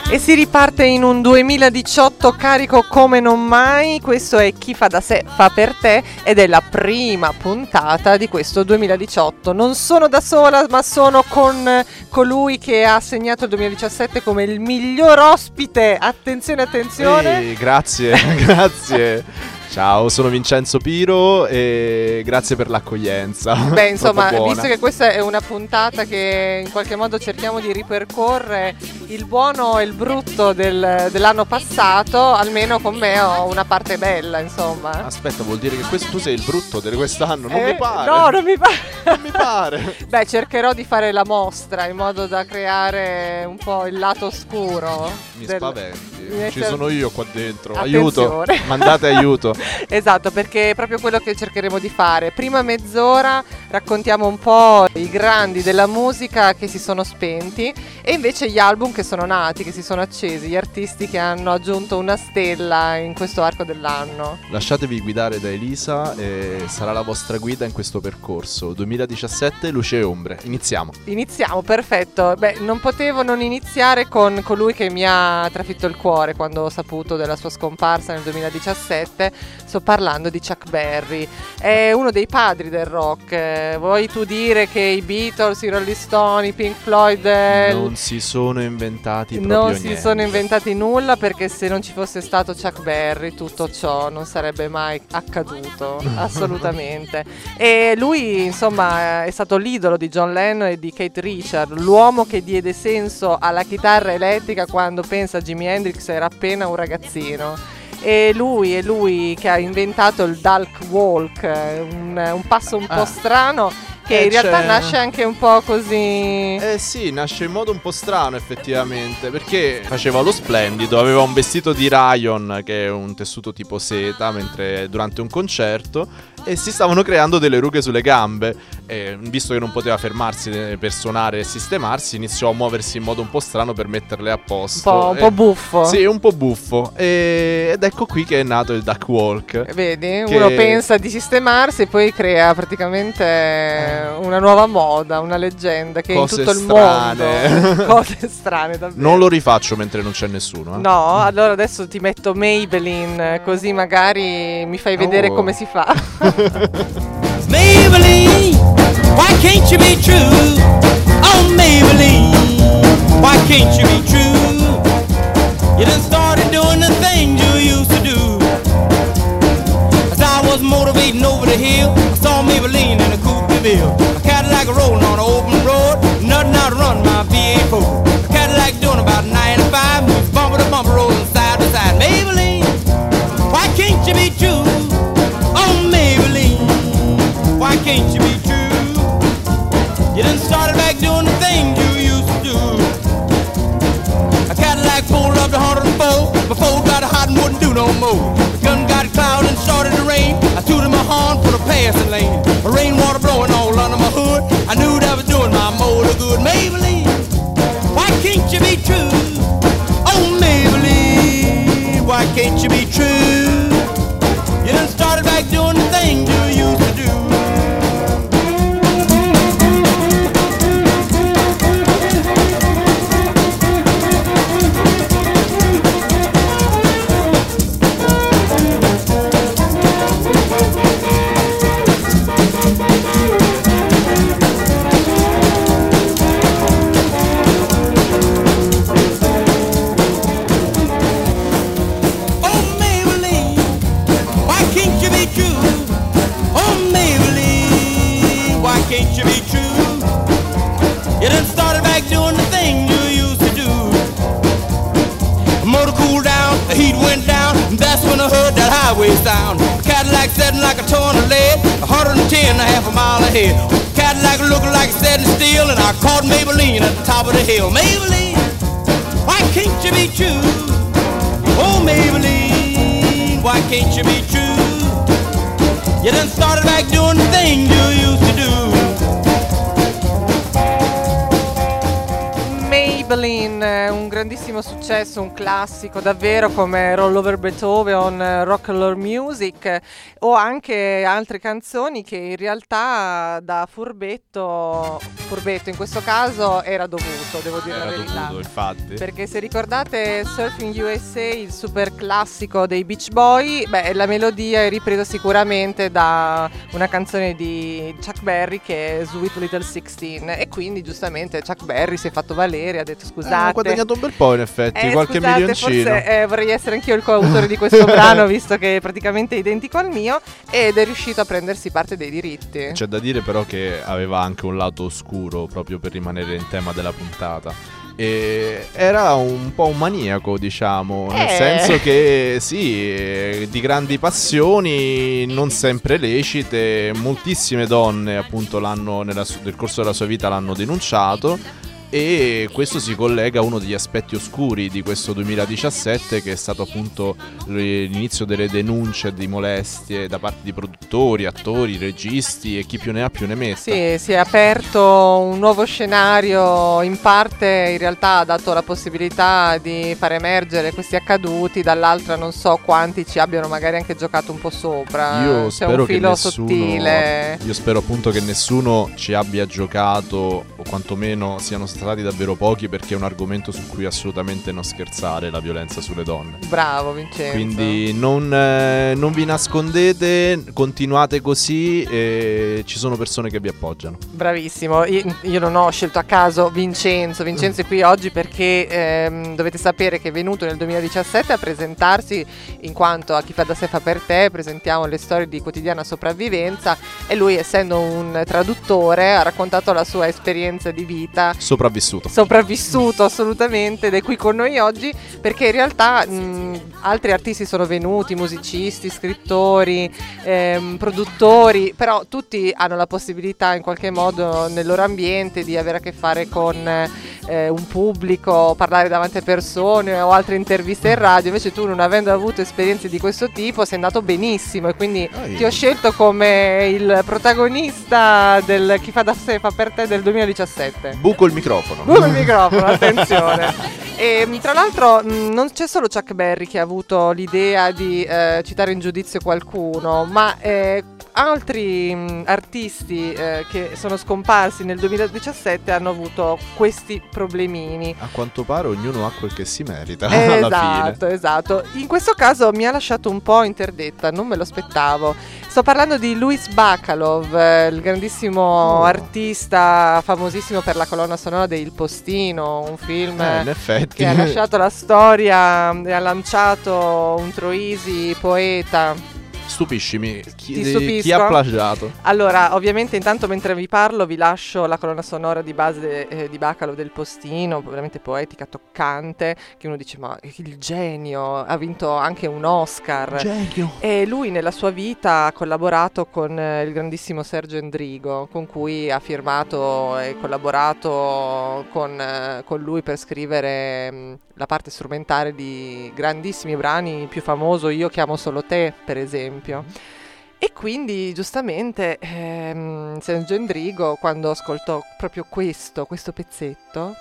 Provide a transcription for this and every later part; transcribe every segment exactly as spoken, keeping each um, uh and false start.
E si riparte in un duemiladiciotto carico come non mai. Questo è Chi fa da sé fa per te ed è la prima puntata di questo duemiladiciotto. Non sono da sola, ma sono con colui che ha segnato il duemiladiciassette come il miglior ospite. Attenzione, attenzione. Ehi, grazie, grazie. Ciao, sono Vincenzo Piro e grazie per l'accoglienza. Beh, insomma, visto che questa è una puntata che in qualche modo cerchiamo di ripercorrere il buono e il brutto del, dell'anno passato, almeno con me ho una parte bella, insomma. Aspetta, vuol dire che questo, tu sei il brutto di quest'anno? Non eh, mi pare. No, non mi pare. Non mi pare. Beh, cercherò di fare la mostra in modo da creare un po' il lato oscuro. Mi del... spaventi. Mi Ci sono io qua dentro. Attenzione. Aiuto. Mandate aiuto. Esatto, perché è proprio quello che cercheremo di fare. Prima mezz'ora raccontiamo un po' i grandi della musica che si sono spenti e invece gli album che sono nati, che si sono accesi, gli artisti che hanno aggiunto una stella in questo arco dell'anno. Lasciatevi guidare da Elisa e sarà la vostra guida in questo percorso. duemiladiciassette, luce e ombre. Iniziamo. Iniziamo, perfetto. Beh, non potevo non iniziare con colui che mi ha trafitto il cuore quando ho saputo della sua scomparsa nel duemiladiciassette. Sto parlando di Chuck Berry. È uno dei padri del rock. Eh, vuoi tu dire che i Beatles, i Rolling Stone, i Pink Floyd eh, non si sono inventati proprio non niente. si sono inventati nulla, perché se non ci fosse stato Chuck Berry tutto ciò non sarebbe mai accaduto. Assolutamente. E lui insomma è stato l'idolo di John Lennon e di Keith Richards, l'uomo che diede senso alla chitarra elettrica quando, pensa, Jimi Hendrix era appena un ragazzino. E lui è lui che ha inventato il Dalk Walk, un, un passo un po' ah. strano che eh, in realtà c'è... nasce anche un po' così. Eh sì, nasce in modo un po' strano effettivamente, perché faceva lo splendido, aveva un vestito di rayon che è un tessuto tipo seta mentre durante un concerto, e si stavano creando delle rughe sulle gambe, e visto che non poteva fermarsi per suonare e sistemarsi, iniziò a muoversi in modo un po' strano per metterle a posto. Un po', un e... po' buffo. Sì, un po' buffo. E... ed ecco qui che è nato il Duck Walk. Vedi, che... uno pensa di sistemarsi e poi crea praticamente una nuova moda, una leggenda che Cose in tutto strane. il mondo. Cose strane, davvero. Non lo rifaccio mentre non c'è nessuno. Eh? No, allora adesso ti metto Maybelline, così magari mi fai vedere oh. come si fa. Maybelline, why can't you be true? Oh Maybelline, why can't you be true? You done started doing the things you used to do. As I was motivating over the hill, I saw Maybelline in a coupe de ville. A Cadillac rolling on an open road, nothing out to run my V eight four. A Cadillac doing about ninety-five, moves bumper to bumper, rolling side to side. Maybelline, why can't you be true? Oh Maybelline, why can't you be true? You done started back doing the things you used to do. A Cadillac pulled up to one oh four, before it got hot and wouldn't do no more. The gun got cloud and started to rain. I tooted my horn for the passing lane. A rainwater blowing all under my hood. I knew that was doing my motor good. Maybelline, why can't you be true? Oh Maybelline, why can't you be true? You done started back doing the things you used to do. Sound. Cadillac setting like a ton of lead, one hundred ten, a half a mile ahead. Cadillac looking like it's setting still, and I caught Maybelline at the top of the hill. Maybelline, why can't you be true? Oh Maybelline, why can't you be true? You done started back doing the thing you used to do. Maybelline, un grandissimo successo, un classico davvero come Roll Over Beethoven, Rock and Roll Music, o anche altre canzoni che in realtà da furbetto, furbetto in questo caso era dovuto, devo dire Era la verità. dovuto, infatti. Perché se ricordate Surfing U S A, il super classico dei Beach Boy, beh, la melodia è ripresa sicuramente da una canzone di Chuck Berry che è Sweet Little sixteen, e quindi giustamente Chuck Berry si è fatto valere, ha detto scusate, Eh, ha guadagnato un bel po' in effetti, eh, qualche scusate, milioncino. forse eh, vorrei essere anch'io il coautore di questo brano, visto che è praticamente identico al mio, ed è riuscito a prendersi parte dei diritti. C'è da dire però che aveva anche un lato oscuro, proprio per rimanere in tema della puntata. E era un po' un maniaco, diciamo, nel Eh. senso che sì, eh, di grandi passioni non sempre lecite, moltissime donne appunto l'hanno nella su- nel corso della sua vita l'hanno denunciato, e questo si collega a uno degli aspetti oscuri di questo duemiladiciassette, che è stato appunto l'inizio delle denunce di molestie da parte di produttori, attori, registi e chi più ne ha più ne metta. Sì, si è aperto un nuovo scenario, in parte in realtà ha dato la possibilità di far emergere questi accaduti, dall'altra non so quanti ci abbiano magari anche giocato un po' sopra. Io C'è spero un filo che nessuno, sottile. Io spero appunto che nessuno ci abbia giocato, o quantomeno siano stati davvero pochi, perché è un argomento su cui assolutamente non scherzare, la violenza sulle donne. Bravo Vincenzo. Quindi non, eh, non vi nascondete, continuate così, e ci sono persone che vi appoggiano. Bravissimo, io, io non ho scelto a caso Vincenzo. Vincenzo è qui oggi perché ehm, dovete sapere che è venuto nel duemiladiciassette a presentarsi, in quanto a Chi fa da sé fa per te presentiamo le storie di quotidiana sopravvivenza, e lui, essendo un traduttore, ha raccontato la sua esperienza di vita, Sopravvissuto. sopravvissuto assolutamente, ed è qui con noi oggi perché in realtà mh, altri artisti sono venuti, musicisti, scrittori, ehm, produttori, però tutti hanno la possibilità in qualche modo nel loro ambiente di avere a che fare con eh, un pubblico, parlare davanti a persone o altre interviste in radio. Invece tu, non avendo avuto esperienze di questo tipo, sei andato benissimo, e quindi Ai. ti ho scelto come il protagonista del Chi fa da sé fa per te del duemiladiciassette. Buco il microfono. Buco il microfono, attenzione. E tra l'altro mh, non c'è solo Chuck Berry che ha avuto l'idea di eh, citare in giudizio qualcuno, ma eh, altri mh, artisti eh, che sono scomparsi nel duemiladiciassette hanno avuto questi problemini. A quanto pare ognuno ha quel che si merita alla Esatto, fine. esatto. In questo caso mi ha lasciato un po' interdetta, non me lo aspettavo. Sto parlando di Louis Bacalov, eh, il grandissimo Oh. artista famosissimo per la colonna sonora di Il Postino, un film Eh, in effetti. che ha lasciato la storia e ha lanciato un Troisi poeta. Stupiscimi, chi, Ti stupisco? chi ha plagiato? Allora, ovviamente intanto mentre vi parlo vi lascio la colonna sonora di base eh, di Bacalov del Postino, veramente poetica, toccante, che uno dice ma il genio, ha vinto anche un Oscar. Genio. E lui nella sua vita ha collaborato con eh, il grandissimo Sergio Endrigo, con cui ha firmato e collaborato con, eh, con lui per scrivere mh, la parte strumentale di grandissimi brani, il più famoso Io chiamo solo te, per esempio. E quindi giustamente ehm, Sergio Endrigo, quando ascoltò proprio questo, questo pezzetto,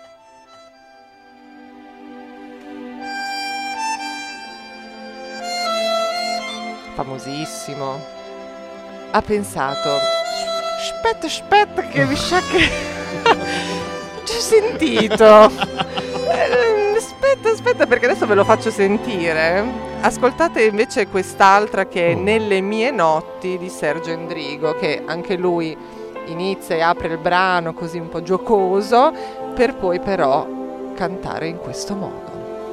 famosissimo, ha pensato: aspetta, aspetta, che mi sa che ci ho sentito. Eh, Aspetta, aspetta, perché adesso ve lo faccio sentire. Ascoltate invece quest'altra che è Oh. Nelle mie notti di Sergio Endrigo, che anche lui inizia e apre il brano così un po' giocoso, per poi però cantare in questo modo.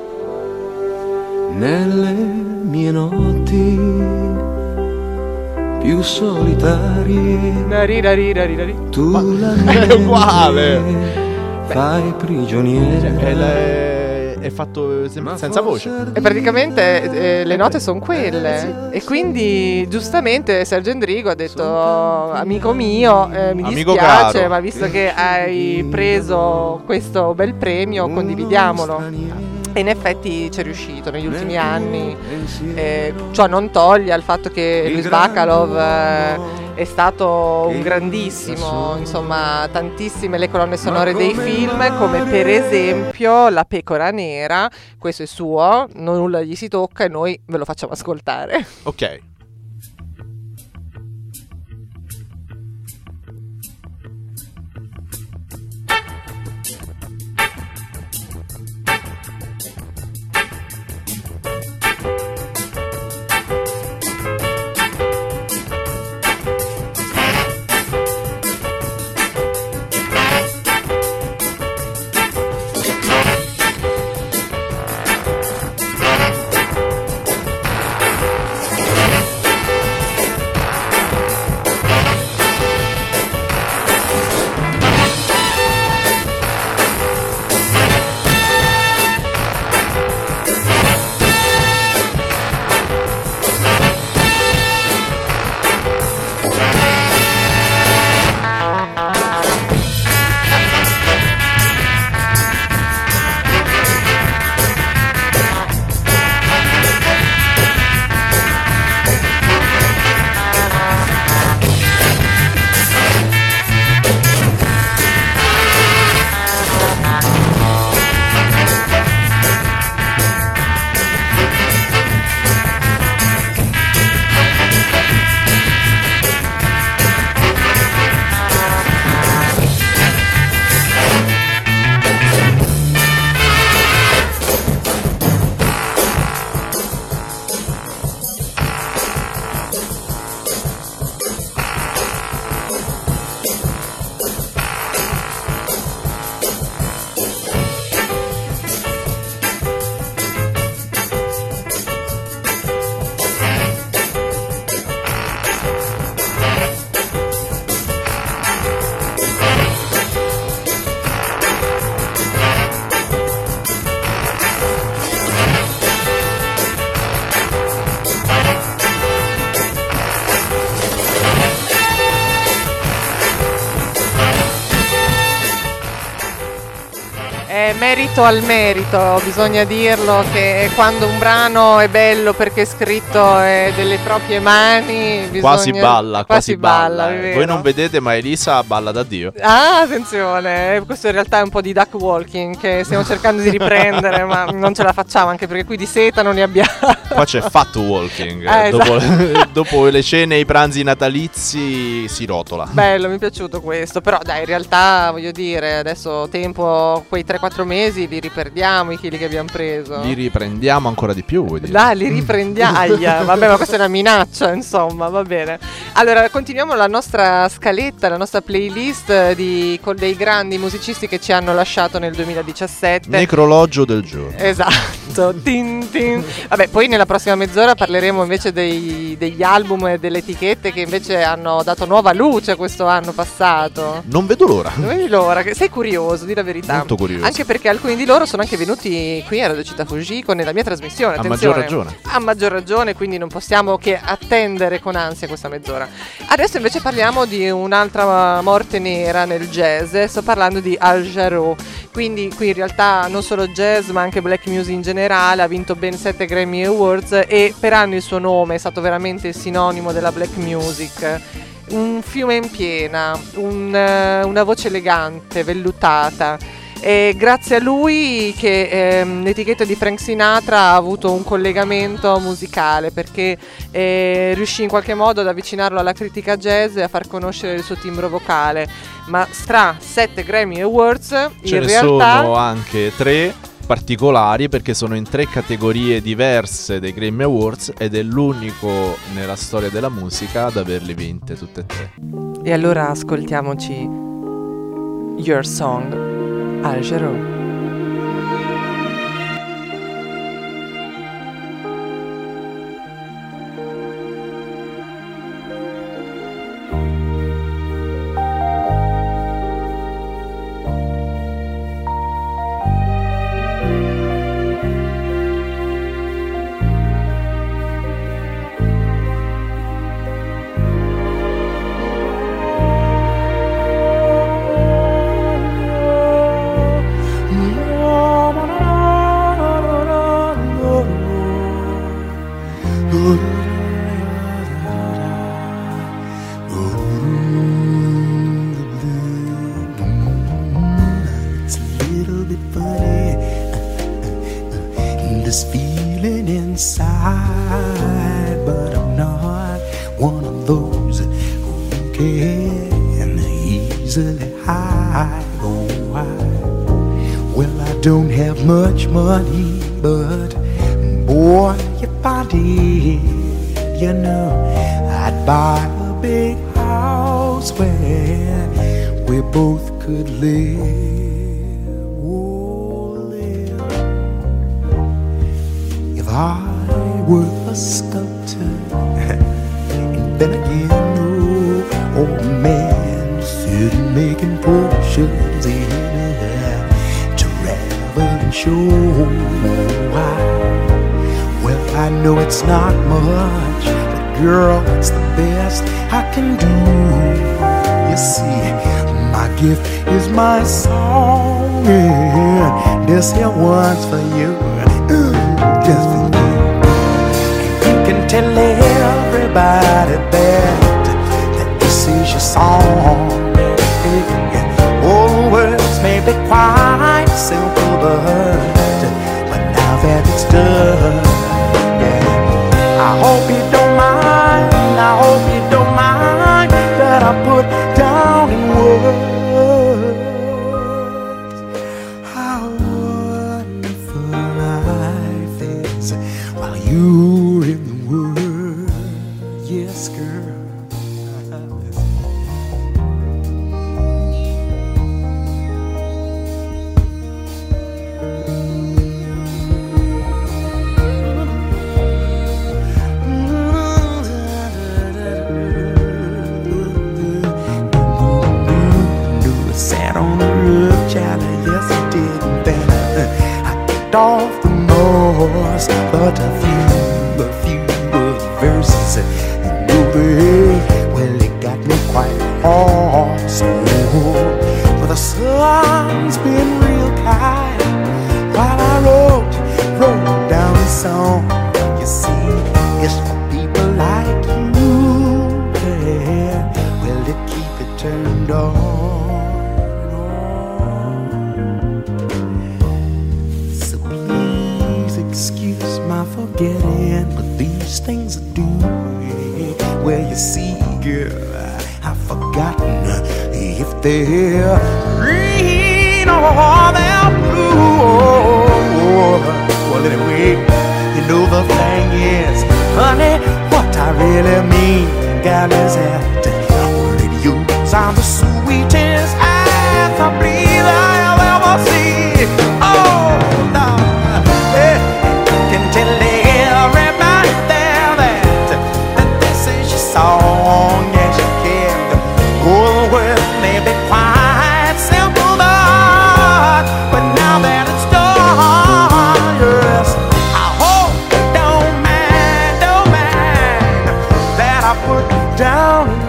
Nelle mie notti più solitarie Narirarirari. tu la è uguale. fai prigioniere. È, la- è fatto sem- Ma senza forse voce. E praticamente eh, le note sono quelle. E quindi giustamente Sergio Endrigo ha detto: amico mio, eh, mi Amico dispiace, caro. ma visto che hai preso questo bel premio, condividiamolo. E in effetti ci è riuscito negli ultimi anni. Eh, ciò non toglie al fatto che Louis Bacalov eh, è stato un grandissimo, insomma, tantissime le colonne sonore dei film, come per esempio La pecora nera. Questo è suo, non nulla gli si tocca e noi ve lo facciamo ascoltare. Ok. Merito al merito, bisogna dirlo, che quando un brano è bello perché è scritto è delle proprie mani, bisogna... quasi balla, quasi, quasi balla. balla eh. Voi non vedete, ma Elisa balla da Dio. Ah, attenzione, questo in realtà è un po' di duck walking che stiamo cercando di riprendere, ma non ce la facciamo, anche perché qui di seta non ne abbiamo. Qua c'è fat walking, eh, dopo, esatto. dopo le cene e i pranzi natalizi si rotola. Bello, mi è piaciuto questo, però dai, in realtà voglio dire, adesso tempo, quei tre quattro mesi li riperdiamo i chili che abbiamo preso. Li riprendiamo ancora di più, vuoi dire? Dai, li riprendiamo. Aia, vabbè, ma questa è una minaccia, insomma, va bene. Allora, continuiamo la nostra scaletta, la nostra playlist di, con dei grandi musicisti che ci hanno lasciato nel duemiladiciassette. Necrologio del giorno. Esatto. tin, tin. Vabbè, poi nella prossima mezz'ora parleremo invece dei, degli album e delle etichette che invece hanno dato nuova luce questo anno passato. Non vedo l'ora. Non vedi l'ora? Sei curioso, di la verità. Molto curioso. Anche perché alcuni di loro sono anche venuti qui a Radio Città Fujiko nella mia trasmissione. A Attenzione. maggior ragione. A maggior ragione, quindi non possiamo che attendere con ansia questa mezz'ora. Adesso invece parliamo di un'altra morte nera nel jazz. Sto parlando di Al Jarreau. Quindi qui in realtà non solo jazz ma anche black music in generale. Ha vinto ben sette Grammy Awards e per anni il suo nome è stato veramente il sinonimo della black music. Un fiume in piena, un, una voce elegante, vellutata. E grazie a lui che ehm, l'etichetta di Frank Sinatra ha avuto un collegamento musicale, perché eh, riuscì in qualche modo ad avvicinarlo alla critica jazz e a far conoscere il suo timbro vocale. Ma tra sette Grammy Awards ce in ne realtà sono anche tre particolari, perché sono in tre categorie diverse dei Grammy Awards ed è l'unico nella storia della musica ad averle vinte tutte e tre. E allora ascoltiamoci Your Song, Al Jarreau. this feeling inside, but I'm not one of those who can easily hide. Oh, I, well, I don't have much money, but boy, if I did, you know, I'd buy a big house where we both could live. Oh, live. If I were a sculptor, and then again, oh, old man sitting making potions in to travel and show. I, well, I know it's not much, but girl, it's the best I can do. You see, my gift is my song, and this here one's for you, ooh, just for you. And you can tell everybody that, that this is your song. All the words may be quite simple, but, but now that it's done, yeah, I hope you don't mind, I hope you don't mind that I put down in words how wonderful life is while you're in the world. Yes, girl. Yes, I did, and then I kicked off the most, but a few, a few of the verses, and baby, well, it got me quite awesome. But the sun's been real kind while I wrote, wrote down the song. You see, it's for people like you, yeah, well, to keep it turned on. Excuse my forgetting, but these things I do. Well, you see, girl, I've forgotten if they're green or they're blue. Well, anyway, you know the thing is, honey, what I really mean, God, is that radio's are the sweetest ass I believe I'll ever see. Oh, Lord. Tell everybody there that, that this is your song, yes you can. Oh, the words may be quite simple, but, but now that it's done, yes, I hope you don't mind, don't mind that I put down in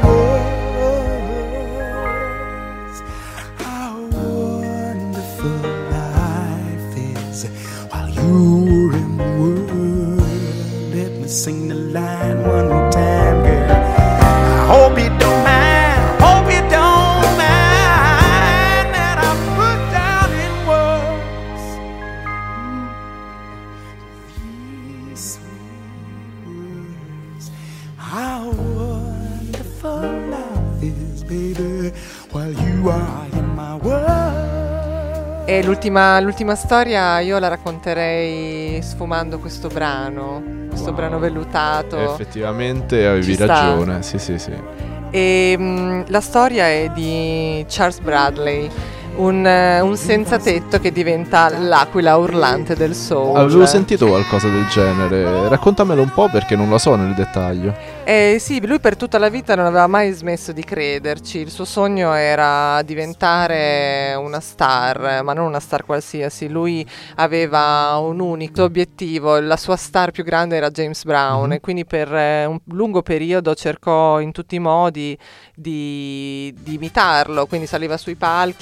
words how wonderful life is while you're in the world. Let me sing the line one more time, girl. I hope you don't mind, hope you don't mind that I put down in words these sweet words. How wonderful life is, baby, while you are in my world. E l'ultima, l'ultima storia io la racconterei sfumando questo brano, questo Wow. brano vellutato. Effettivamente avevi Ci sta. ragione, sì sì sì. E mh, la storia è di Charles Bradley, un, eh, un senza tetto che diventa l'aquila urlante del soul. Avevo sentito qualcosa del genere, raccontamelo un po' perché non lo so nel dettaglio. Eh, sì, lui per tutta la vita non aveva mai smesso di crederci. Il suo sogno era diventare una star, ma non una star qualsiasi. Lui aveva un unico obiettivo, la sua star più grande era James Brown, Mhm. e quindi per eh, un lungo periodo cercò in tutti i modi di, di imitarlo. Quindi saliva sui palchi, non solo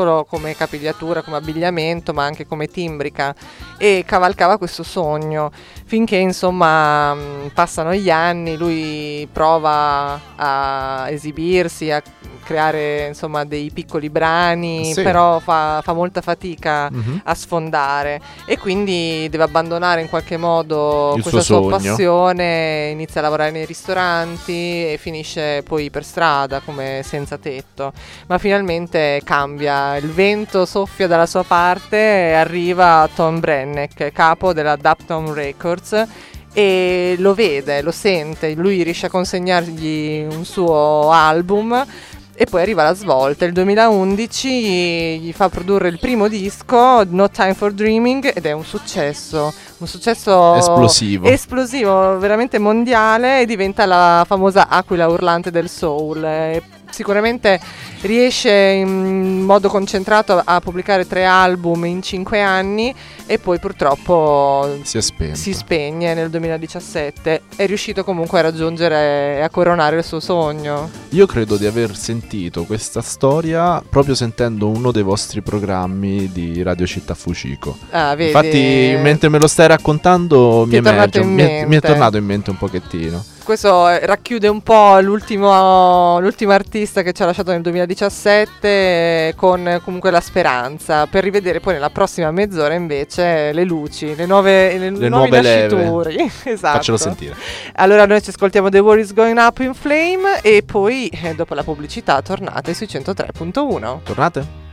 solo come capigliatura, come abbigliamento, ma anche come timbrica, e cavalcava questo sogno finché insomma mh, passano gli anni, lui prova a esibirsi, a creare insomma dei piccoli brani, Sì. però fa, fa molta fatica Mhm. a sfondare e quindi deve abbandonare in qualche modo Il questa suo sua sogno. passione, inizia a lavorare nei ristoranti e finisce poi per strada come senza tetto, ma finalmente cambia, il vento soffia dalla sua parte e arriva Tom Brenneck, capo della Dapton Records, e lo vede, lo sente, lui riesce a consegnargli un suo album. E poi arriva la svolta, il duemilaundici gli fa produrre il primo disco, No Time for Dreaming, ed è un successo, un successo Esplosivo. esplosivo, veramente mondiale, e diventa la famosa aquila urlante del soul. E sicuramente riesce in modo concentrato a pubblicare tre album in cinque anni e poi purtroppo Si è spento. si spegne nel duemiladiciassette. È riuscito comunque a raggiungere e a coronare il suo sogno. Io credo di aver sentito questa storia proprio sentendo uno dei vostri programmi di Radio Città Fucico. Ah, vedi? Infatti, mentre me lo stai raccontando, Ti mi è tornato emerge, in mi è, mi è mente. tornato in mente un pochettino. Questo eh, racchiude un po' l'ultimo, l'ultimo artista che ci ha lasciato nel duemiladiciassette, eh, con eh, comunque la speranza, per rivedere poi nella prossima mezz'ora invece le luci, le nuove, le Le nuovi nuove leve. nascituri. Esatto. Faccelo sentire. Allora noi ci ascoltiamo The War is Going Up in Flame e poi eh, dopo la pubblicità tornate sui centotré punto uno. Tornate?